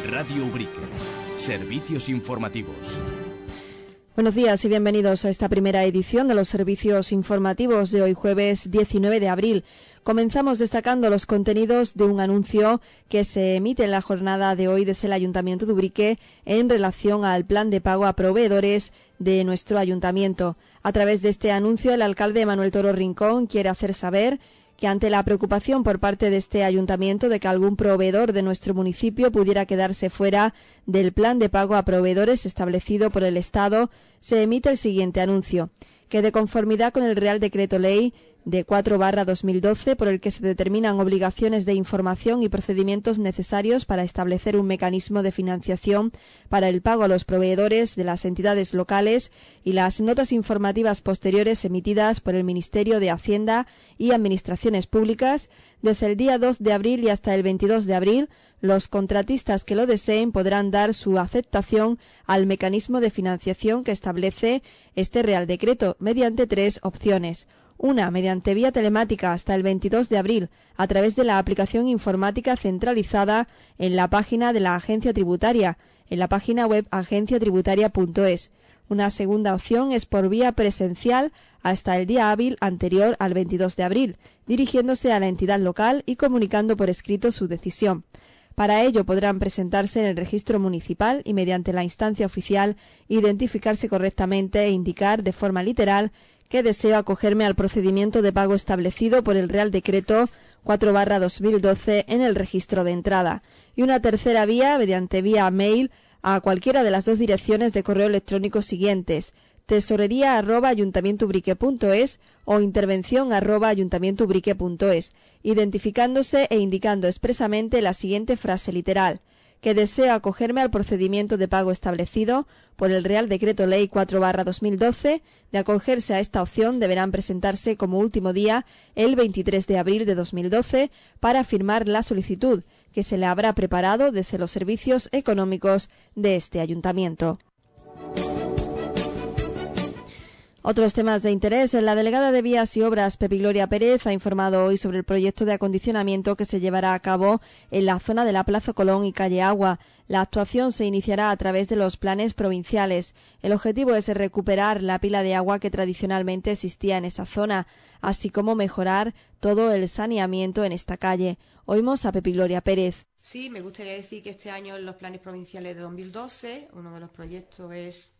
Radio Ubrique. Servicios informativos. Buenos días y bienvenidos a esta primera edición de los servicios informativos de hoy jueves 19 de abril. Comenzamos destacando los contenidos de un anuncio que se emite en la jornada de hoy desde el Ayuntamiento de Ubrique en relación al plan de pago a proveedores de nuestro ayuntamiento. A través de este anuncio, el alcalde Manuel Toro Rincón quiere hacer saber que ante la preocupación por parte de este ayuntamiento de que algún proveedor de nuestro municipio pudiera quedarse fuera del plan de pago a proveedores establecido por el Estado, se emite el siguiente anuncio: que de conformidad con el Real Decreto Ley de 4/2012, por el que se determinan obligaciones de información y procedimientos necesarios para establecer un mecanismo de financiación para el pago a los proveedores de las entidades locales y las notas informativas posteriores emitidas por el Ministerio de Hacienda y Administraciones Públicas, desde el día 2 de abril y hasta el 22 de abril, los contratistas que lo deseen podrán dar su aceptación al mecanismo de financiación que establece este Real Decreto mediante 3 opciones. Una, mediante vía telemática hasta el 22 de abril, a través de la aplicación informática centralizada en la página de la Agencia Tributaria, en la página web agenciatributaria.es. Una segunda opción es por vía presencial hasta el día hábil anterior al 22 de abril, dirigiéndose a la entidad local y comunicando por escrito su decisión. Para ello podrán presentarse en el registro municipal y mediante la instancia oficial identificarse correctamente e indicar de forma literal que deseo acogerme al procedimiento de pago establecido por el Real Decreto 4/2012 en el registro de entrada. Y una tercera vía, mediante vía mail, a cualquiera de las 2 direcciones de correo electrónico siguientes: tesorería@ayuntamientoubrique.es o intervención@ayuntamientoubrique.es, identificándose e indicando expresamente la siguiente frase literal: que deseo acogerme al procedimiento de pago establecido por el Real Decreto Ley 4/2012. De acogerse a esta opción deberán presentarse como último día el 23 de abril de 2012 para firmar la solicitud, que se le habrá preparado desde los servicios económicos de este ayuntamiento. Otros temas de interés. La delegada de Vías y Obras, Pepi Gloria Pérez, ha informado hoy sobre el proyecto de acondicionamiento que se llevará a cabo en la zona de la Plaza Colón y Calle Agua. La actuación se iniciará a través de los planes provinciales. El objetivo es recuperar la pila de agua que tradicionalmente existía en esa zona, así como mejorar todo el saneamiento en esta calle. Oímos a Pepi Gloria Pérez. Sí, me gustaría decir que este año en los planes provinciales de 2012, uno de los proyectos es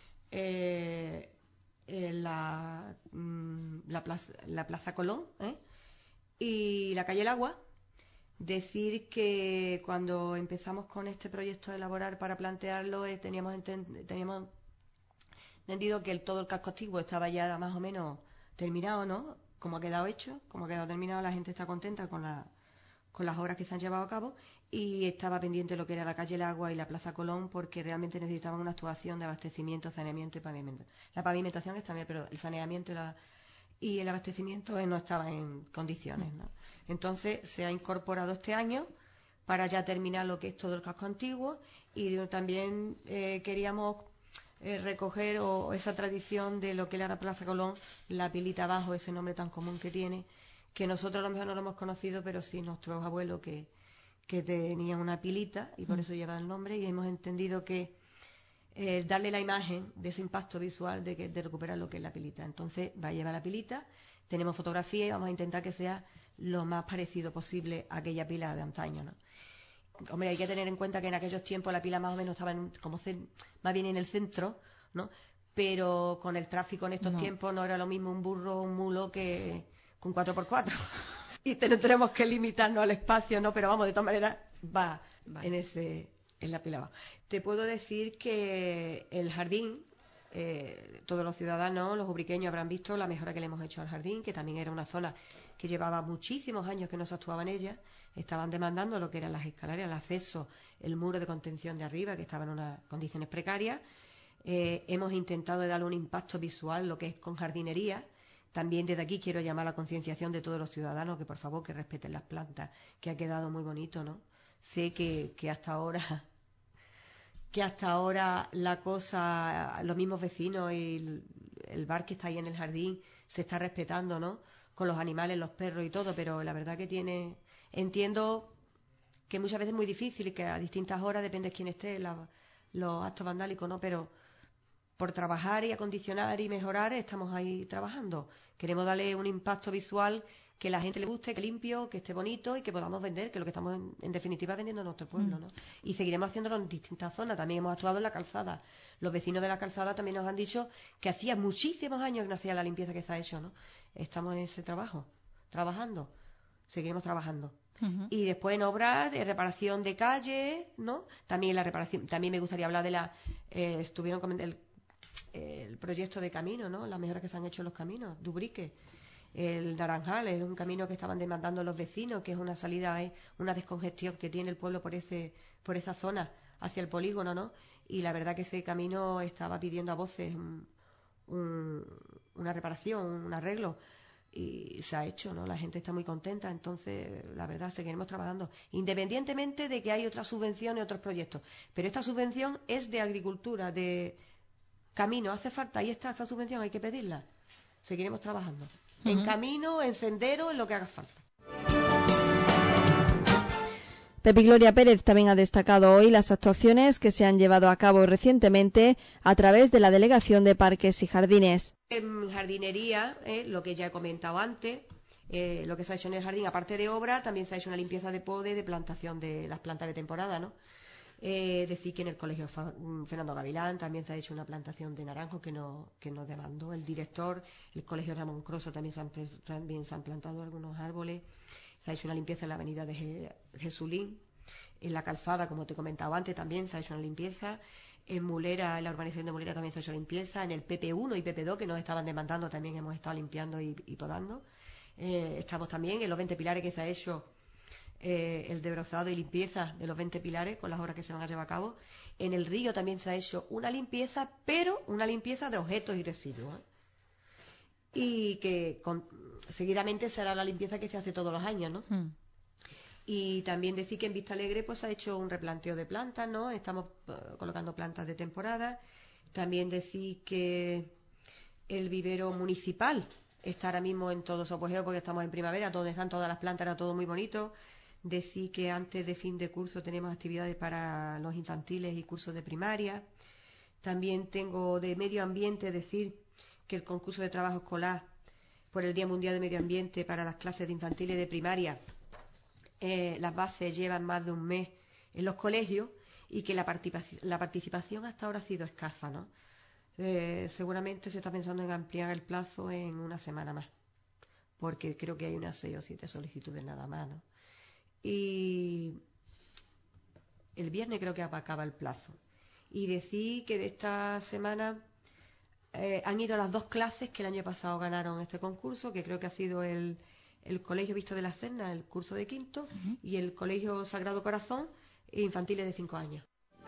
la Plaza Colón y la Calle El Agua. Decir que cuando empezamos con este proyecto de elaborar para plantearlo, teníamos entendido que todo el casco antiguo estaba ya más o menos terminado, ¿no? Como ha quedado hecho, como ha quedado terminado, la gente está contenta con las obras que se han llevado a cabo, y estaba pendiente lo que era la Calle El Agua y la Plaza Colón, porque realmente necesitaban una actuación de abastecimiento, saneamiento y pavimento. La pavimentación está bien, pero el saneamiento y el abastecimiento no estaba en condiciones, ¿no? Entonces se ha incorporado este año para ya terminar lo que es todo el casco antiguo, y también queríamos recoger esa tradición de lo que era la Plaza Colón, la pilita abajo, ese nombre tan común que tiene, que nosotros a lo mejor no lo hemos conocido, pero sí nuestros abuelos que tenían una pilita y por eso lleva el nombre, y hemos entendido que darle la imagen de ese impacto visual de recuperar lo que es la pilita. Entonces va a llevar la pilita, tenemos fotografía y vamos a intentar que sea lo más parecido posible a aquella pila de antaño, ¿no? Hombre, hay que tener en cuenta que en aquellos tiempos la pila más o menos estaba más bien en el centro, ¿no? Pero con el tráfico en estos tiempos no era lo mismo un burro o un mulo que con 4x4. Y tenemos que limitarnos al espacio, ¿no? Pero vamos, de todas maneras, va en la pila abajo. Te puedo decir que el jardín, todos los ciudadanos, los ubriqueños, habrán visto la mejora que le hemos hecho al jardín, que también era una zona que llevaba muchísimos años que no se actuaba en ella. Estaban demandando lo que eran las escaleras, el acceso, el muro de contención de arriba, que estaba en unas condiciones precarias. Hemos intentado darle un impacto visual, lo que es con jardinería. También desde aquí quiero llamar a la concienciación de todos los ciudadanos que por favor que respeten las plantas, que ha quedado muy bonito, ¿no? Sé que hasta ahora la cosa, los mismos vecinos y el bar que está ahí en el jardín se está respetando, ¿no? Con los animales, los perros y todo, pero la verdad que entiendo que muchas veces es muy difícil y que a distintas horas, depende de quién esté, los actos vandálicos, ¿no? Pero por trabajar y acondicionar y mejorar estamos ahí trabajando. Queremos darle un impacto visual que la gente le guste, que limpio, que esté bonito y que podamos vender, que es lo que estamos en definitiva vendiendo en nuestro pueblo, ¿no? Y seguiremos haciéndolo en distintas zonas. También hemos actuado en la calzada. Los vecinos de la calzada también nos han dicho que hacía muchísimos años que no hacía la limpieza que se ha hecho, ¿no? Estamos en ese trabajando. Seguiremos trabajando. Y después en obras de reparación de calles, ¿no? También la reparación, también me gustaría hablar de estuvieron comentando el proyecto de camino, ¿no? Las mejoras que se han hecho en los caminos, Dubrique, el Naranjal, es un camino que estaban demandando los vecinos, que es una salida, una descongestión que tiene el pueblo por esa zona hacia el polígono, ¿no? Y la verdad que ese camino estaba pidiendo a voces una reparación, un arreglo. Y se ha hecho, ¿no? La gente está muy contenta, entonces la verdad seguiremos trabajando independientemente de que hay otras subvenciones, otros proyectos, pero esta subvención es de agricultura, de camino, hace falta, ahí está esta subvención, hay que pedirla, seguiremos trabajando en camino, en sendero, en lo que haga falta. Pepi Gloria Pérez también ha destacado hoy las actuaciones que se han llevado a cabo recientemente a través de la Delegación de Parques y Jardines. En jardinería, lo que ya he comentado antes, lo que se ha hecho en el jardín, aparte de obra, también se ha hecho una limpieza de poda, de plantación de las plantas de temporada, ¿no? Decir que en el colegio Fernando Gavilán también se ha hecho una plantación de naranjos que nos demandó el director. El colegio Ramón Croso también se han plantado algunos árboles. Se ha hecho una limpieza en la avenida de Jesulín. En la calzada, como te comentaba antes, también se ha hecho una limpieza. En Mulera, en la urbanización de Mulera también se ha hecho limpieza. En el PP1 y PP2, que nos estaban demandando, también hemos estado limpiando y podando. Estamos también en los 20 pilares que se ha hecho el desbrozado y limpieza de los 20 pilares con las obras que se van a llevar a cabo. En el río también se ha hecho una limpieza, pero una limpieza de objetos y residuos. Y que seguidamente será la limpieza que se hace todos los años, ¿no? Y también decir que en Vista Alegre pues se ha hecho un replanteo de plantas, ¿no? Estamos colocando plantas de temporada. También decir que el vivero municipal está ahora mismo en todo su apogeo porque estamos en primavera, donde están todas las plantas, era todo muy bonito. Decir que antes de fin de curso tenemos actividades para los infantiles y cursos de primaria. También tengo de medio ambiente decir que el concurso de trabajo escolar por el Día Mundial de Medio Ambiente para las clases de infantil y de primaria, las bases llevan más de un mes en los colegios y que la participación hasta ahora ha sido escasa, ¿no? Seguramente se está pensando en ampliar el plazo en una semana más, porque creo que hay unas 6 o 7 solicitudes nada más, ¿no? Y el viernes creo que acaba el plazo. Y decir que de esta semana han ido las 2 clases que el año pasado ganaron este concurso, que creo que ha sido el Colegio Visto de la Serna, el curso de quinto, y el Colegio Sagrado Corazón, infantiles de 5 años.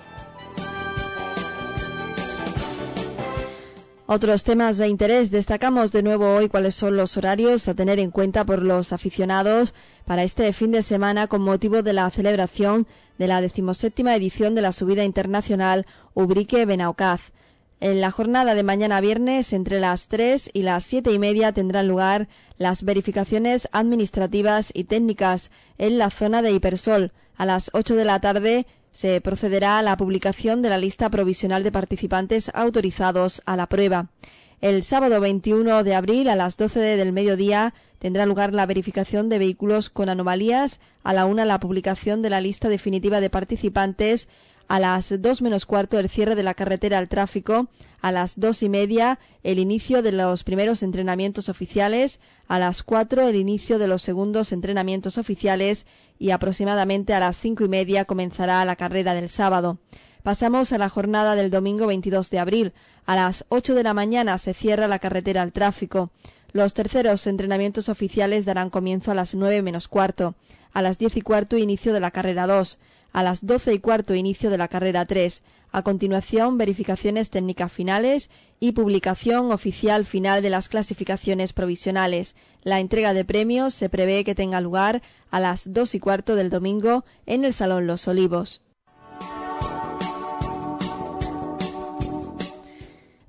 Otros temas de interés. Destacamos de nuevo hoy cuáles son los horarios a tener en cuenta por los aficionados para este fin de semana con motivo de la celebración de la 17ª edición de la subida internacional Ubrique-Benaocaz. En la jornada de mañana viernes, entre las 3 y las 7:30, tendrán lugar las verificaciones administrativas y técnicas en la zona de Hipersol. A las 8 de la tarde se procederá a la publicación de la lista provisional de participantes autorizados a la prueba. El sábado 21 de abril, a las 12 del mediodía, tendrá lugar la verificación de vehículos con anomalías. A la 1, la publicación de la lista definitiva de participantes. A las 2 menos cuarto, el cierre de la carretera al tráfico. A las 2:30, el inicio de los primeros entrenamientos oficiales. A las 4, el inicio de los segundos entrenamientos oficiales. Y aproximadamente a las 5:30 comenzará la carrera del sábado. Pasamos a la jornada del domingo 22 de abril. A las 8 de la mañana se cierra la carretera al tráfico. Los terceros entrenamientos oficiales darán comienzo a las 9 menos cuarto. A las 10:15, inicio de la carrera 2. A las 12:15, inicio de la carrera 3. A continuación, verificaciones técnicas finales y publicación oficial final de las clasificaciones provisionales. La entrega de premios se prevé que tenga lugar a las 2:15 del domingo en el Salón Los Olivos.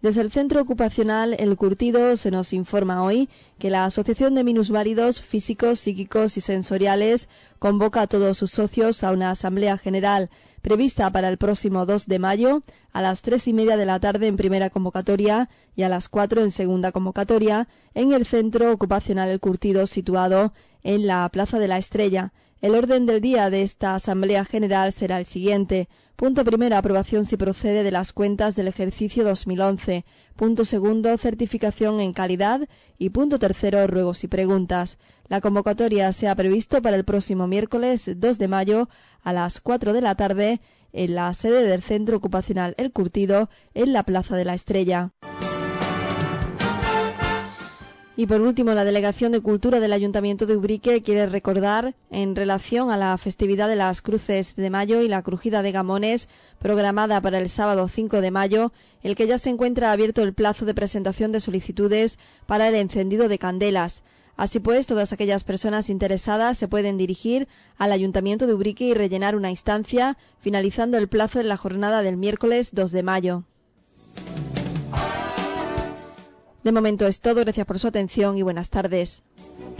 Desde el Centro Ocupacional El Curtido se nos informa hoy que la Asociación de Minusválidos Físicos, Psíquicos y Sensoriales convoca a todos sus socios a una asamblea general prevista para el próximo 2 de mayo a las 3:30 de la tarde en primera convocatoria y a las 4 en segunda convocatoria en el Centro Ocupacional El Curtido, situado en la Plaza de la Estrella. El orden del día de esta Asamblea General será el siguiente. Punto primero, aprobación si procede de las cuentas del ejercicio 2011. Punto segundo, certificación en calidad. Y punto tercero, ruegos y preguntas. La convocatoria se ha previsto para el próximo miércoles 2 de mayo a las 4 de la tarde en la sede del Centro Ocupacional El Curtido, en la Plaza de la Estrella. Y por último, la Delegación de Cultura del Ayuntamiento de Ubrique quiere recordar, en relación a la festividad de las Cruces de Mayo y la Crujida de Gamones, programada para el sábado 5 de mayo, el que ya se encuentra abierto el plazo de presentación de solicitudes para el encendido de candelas. Así pues, todas aquellas personas interesadas se pueden dirigir al Ayuntamiento de Ubrique y rellenar una instancia, finalizando el plazo en la jornada del miércoles 2 de mayo. De momento es todo, gracias por su atención y buenas tardes.